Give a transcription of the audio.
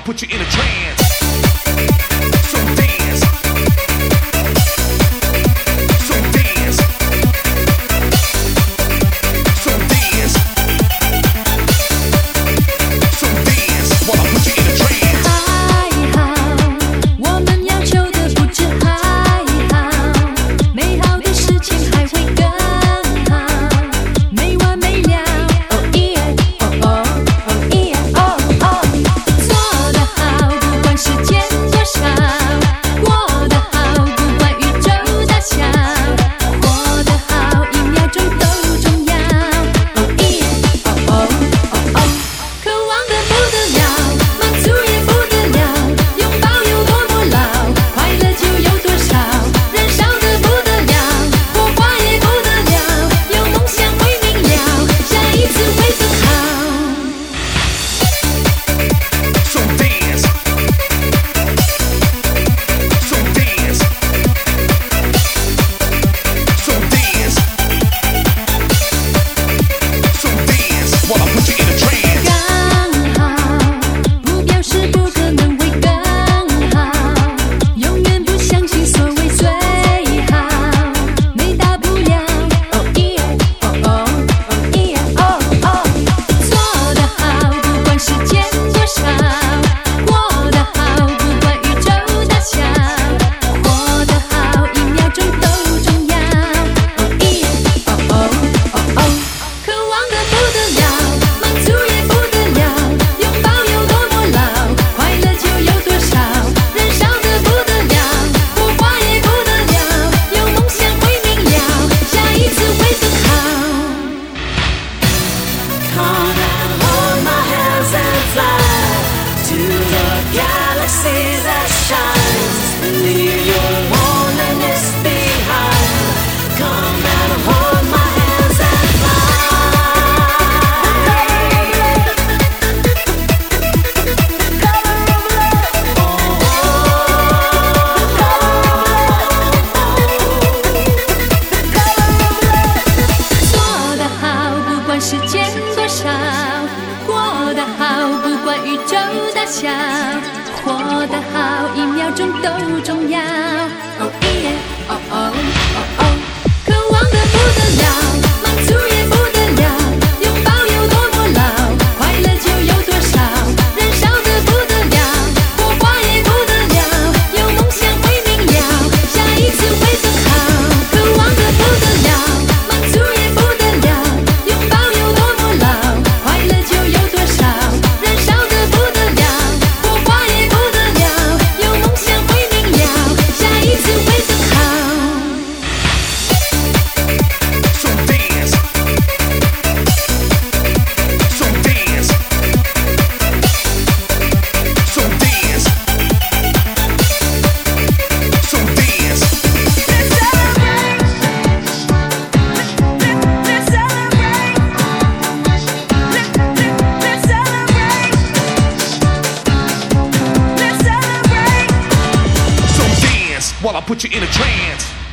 put you in a trance. So dance. So dance. So dance. So dance while I put you in a trance. 还好，我们要求的不止还好，美好的事情还会更好，没完没了。哦耶，哦哦，哦耶，哦哦，做得好，不管时间多少，过得好，不管宇宙大小，活得好，一秒钟都重要。哦耶，哦哦，哦哦，渴望的不得了，满足也不得了，拥抱有多么牢，快乐就有多少，燃烧的不得了，火花也不得了，有梦想会明了，下一次会更好。 So dance. So dance. So dance. So dance while I put you in a trance. 刚好，不表示不可能会更好，永远不相信所谓最好，没大不了。哦耶，哦哦，哦耶，哦哦，做得好，不管时间多少，过得好，不管宇宙大小，活得好，一秒钟都重要。哦耶，哦哦，哦哦，渴望的不得了，满足也不得了，拥抱有多么牢，快乐就有多少，燃烧的不得了，火花也不得了，有梦想会明了，下一次会更好。 Come and hold my hands and fly to the galaxy that shines. Leave your loneliness behind. Come and hold my hands and fly. 做得好，不管时间多少，过得好，不管宇宙大小，活得好，一秒钟都重要。哦耶，哦哦，哦哦，渴望的不得了，满足也不得了，拥抱有多么牢，快乐就有多少，燃烧的不得了，火花也不得了，有梦想会明了，下一次会更好。渴望的不得了，满足也不得了，拥抱有多么牢，快乐就有多少，燃烧的不得了，火花也不得了，有梦想会明了，下一次会更好。 So dance. So dance. So dance. So dance. Let's celebrate. Let's celebrate. Let's celebrate. Let's celebrate. So dance while I put you in a trance.